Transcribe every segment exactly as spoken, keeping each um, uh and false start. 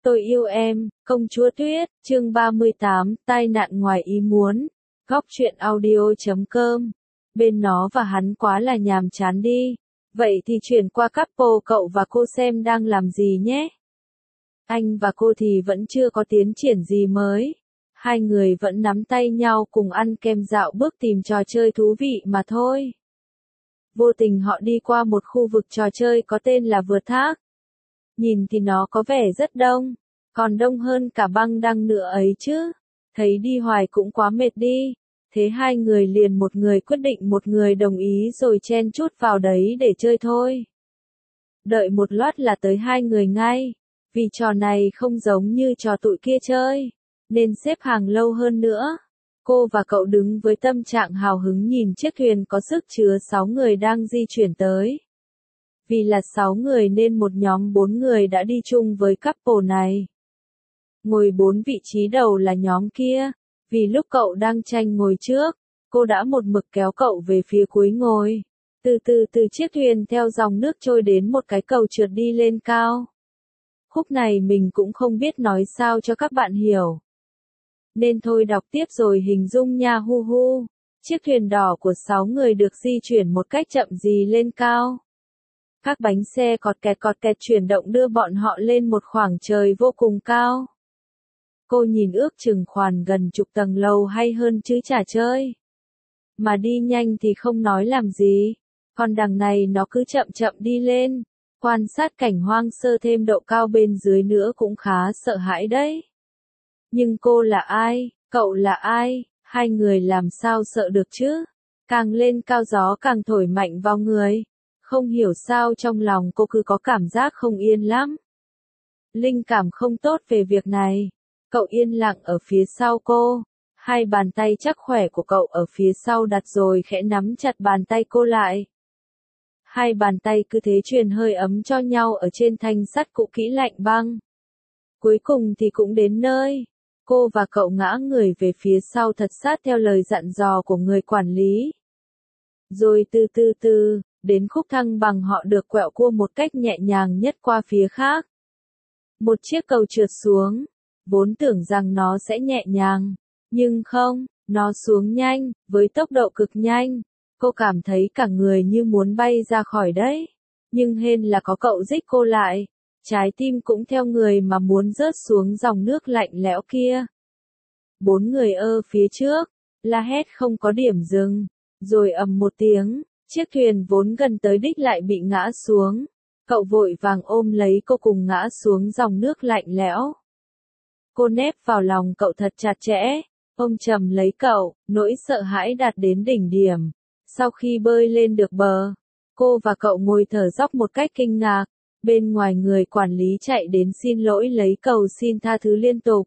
Tôi yêu em, Công chúa Tuyết, chương ba mươi tám, tai nạn ngoài ý muốn. Góc truyện audio chấm com. Bên nó và hắn quá là nhàm chán đi. Vậy thì chuyển qua couple cậu và cô xem đang làm gì nhé. Anh và cô thì vẫn chưa có tiến triển gì mới. Hai người vẫn nắm tay nhau cùng ăn kem dạo bước tìm trò chơi thú vị mà thôi. Vô tình họ đi qua một khu vực trò chơi có tên là vượt thác. Nhìn thì nó có vẻ rất đông, còn đông hơn cả băng đăng nữa ấy chứ. Thấy đi hoài cũng quá mệt đi. Thế hai người liền một người quyết định một người đồng ý rồi chen chúc vào đấy để chơi thôi. Đợi một lát là tới hai người ngay. Vì trò này không giống như trò tụi kia chơi, nên xếp hàng lâu hơn nữa. Cô và cậu đứng với tâm trạng hào hứng nhìn chiếc thuyền có sức chứa sáu người đang di chuyển tới. Vì là sáu người nên một nhóm bốn người đã đi chung với couple này. Ngồi bốn vị trí đầu là nhóm kia. Vì lúc cậu đang tranh ngồi trước, cô đã một mực kéo cậu về phía cuối ngồi. Từ từ từ chiếc thuyền theo dòng nước trôi đến một cái cầu trượt đi lên cao. Khúc này mình cũng không biết nói sao cho các bạn hiểu. Nên thôi đọc tiếp rồi hình dung nha hu hu. Chiếc thuyền đỏ của sáu người được di chuyển một cách chậm rì lên cao. Các bánh xe cọt kẹt cọt kẹt chuyển động đưa bọn họ lên một khoảng trời vô cùng cao. Cô nhìn ước chừng khoản gần chục tầng lầu hay hơn chứ chả chơi. Mà đi nhanh thì không nói làm gì. Còn đằng này nó cứ chậm chậm đi lên. Quan sát cảnh hoang sơ thêm độ cao bên dưới nữa cũng khá sợ hãi đấy. Nhưng cô là ai, cậu là ai, hai người làm sao sợ được chứ? Càng lên cao gió càng thổi mạnh vào người. Không hiểu sao trong lòng cô cứ có cảm giác không yên lắm. Linh cảm không tốt về việc này. Cậu yên lặng ở phía sau cô. Hai bàn tay chắc khỏe của cậu ở phía sau đặt rồi khẽ nắm chặt bàn tay cô lại. Hai bàn tay cứ thế truyền hơi ấm cho nhau ở trên thanh sắt cũ kỹ lạnh băng. Cuối cùng thì cũng đến nơi. Cô và cậu ngã người về phía sau thật sát theo lời dặn dò của người quản lý. Rồi từ từ từ, đến khúc thăng bằng họ được quẹo cua một cách nhẹ nhàng nhất qua phía khác. Một chiếc cầu trượt xuống. Vốn tưởng rằng nó sẽ nhẹ nhàng. Nhưng không, nó xuống nhanh, với tốc độ cực nhanh. Cô cảm thấy cả người như muốn bay ra khỏi đấy. Nhưng hên là có cậu dích cô lại. Trái tim cũng theo người mà muốn rớt xuống dòng nước lạnh lẽo kia. Bốn người ơ phía trước, la hét không có điểm dừng. Rồi ầm một tiếng, chiếc thuyền vốn gần tới đích lại bị ngã xuống. Cậu vội vàng ôm lấy cô cùng ngã xuống dòng nước lạnh lẽo. Cô nép vào lòng cậu thật chặt chẽ, ôm chầm lấy cậu, nỗi sợ hãi đạt đến đỉnh điểm. Sau khi bơi lên được bờ, cô và cậu ngồi thở dốc một cách kinh ngạc. Bên ngoài người quản lý chạy đến xin lỗi lấy cầu xin tha thứ liên tục.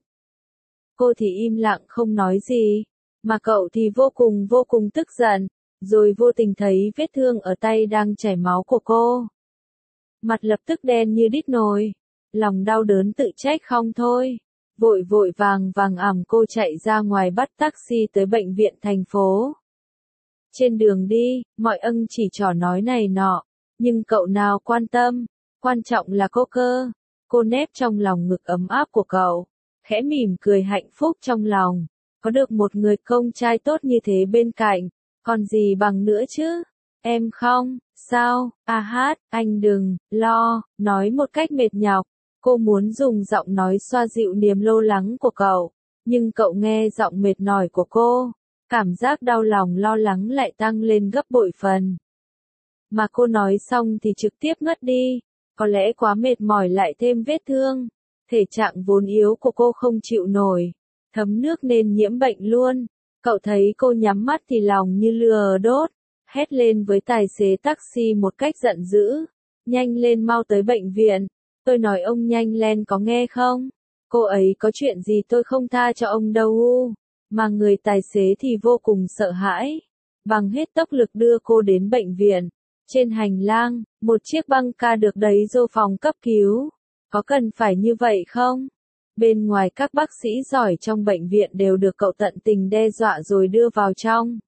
Cô thì im lặng không nói gì, mà cậu thì vô cùng vô cùng tức giận, rồi vô tình thấy vết thương ở tay đang chảy máu của cô. Mặt lập tức đen như đít nồi, lòng đau đớn tự trách không thôi. Vội vội vàng vàng ẵm cô chạy ra ngoài bắt taxi tới bệnh viện thành phố. Trên đường đi, mọi ân chỉ trò nói này nọ, nhưng cậu nào quan tâm, quan trọng là cô cơ. Cô nép trong lòng ngực ấm áp của cậu, khẽ mỉm cười hạnh phúc trong lòng. Có được một người công trai tốt như thế bên cạnh, còn gì bằng nữa chứ? Em không, sao, à hát, anh đừng, lo, nói một cách mệt nhọc. Cô muốn dùng giọng nói xoa dịu niềm lo lắng của cậu, nhưng cậu nghe giọng mệt mỏi của cô, cảm giác đau lòng lo lắng lại tăng lên gấp bội phần. Mà cô nói xong thì trực tiếp ngất đi, có lẽ quá mệt mỏi lại thêm vết thương, thể trạng vốn yếu của cô không chịu nổi, thấm nước nên nhiễm bệnh luôn. Cậu thấy cô nhắm mắt thì lòng như lửa đốt, hét lên với tài xế taxi một cách giận dữ, nhanh lên mau tới bệnh viện. Tôi nói ông nhanh lên có nghe không? Cô ấy có chuyện gì tôi không tha cho ông đâu. Mà người tài xế thì vô cùng sợ hãi. Bằng hết tốc lực đưa cô đến bệnh viện. Trên hành lang, một chiếc băng ca được đẩy vô phòng cấp cứu. Có cần phải như vậy không? Bên ngoài các bác sĩ giỏi trong bệnh viện đều được cậu tận tình đe dọa rồi đưa vào trong.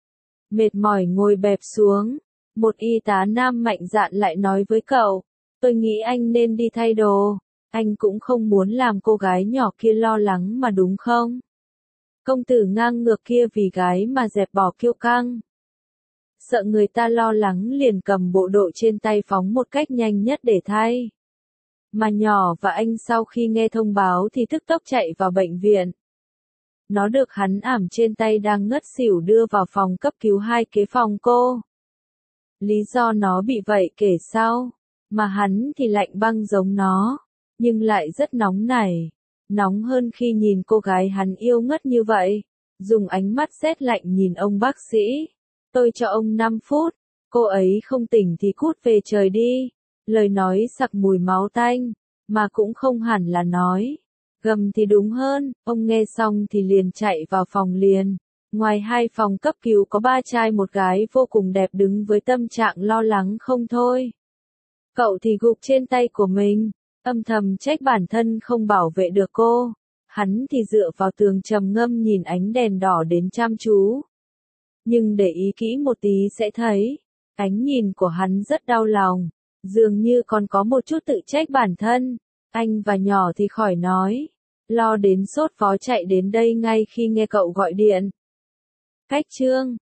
Mệt mỏi ngồi bẹp xuống. Một y tá nam mạnh dạn lại nói với cậu. Tôi nghĩ anh nên đi thay đồ. Anh cũng không muốn làm cô gái nhỏ kia lo lắng mà đúng không? Công tử ngang ngược kia vì gái mà dẹp bỏ kiêu căng. Sợ người ta lo lắng liền cầm bộ đội trên tay phóng một cách nhanh nhất để thay. Mà nhỏ và anh sau khi nghe thông báo thì tức tốc chạy vào bệnh viện. Nó được hắn ẵm trên tay đang ngất xỉu đưa vào phòng cấp cứu hai kế phòng cô. Lý do nó bị vậy kể sau, mà hắn thì lạnh băng giống nó, nhưng lại rất nóng nảy, nóng hơn khi nhìn cô gái hắn yêu ngất như vậy, dùng ánh mắt rét lạnh nhìn ông bác sĩ. Tôi cho ông năm phút, cô ấy không tỉnh thì cút về trời đi. Lời nói sặc mùi máu tanh, mà cũng không hẳn là nói gầm thì đúng hơn. Ông nghe xong thì liền chạy vào phòng liền. Ngoài hai phòng cấp cứu có ba trai một gái vô cùng đẹp đứng với tâm trạng lo lắng không thôi. Cậu thì gục trên tay của mình, âm thầm trách bản thân không bảo vệ được cô. Hắn thì dựa vào tường trầm ngâm nhìn ánh đèn đỏ đến chăm chú. Nhưng để ý kỹ một tí sẽ thấy, ánh nhìn của hắn rất đau lòng, dường như còn có một chút tự trách bản thân. Anh và nhỏ thì khỏi nói, lo đến sốt vó chạy đến đây ngay khi nghe cậu gọi điện. Cách chương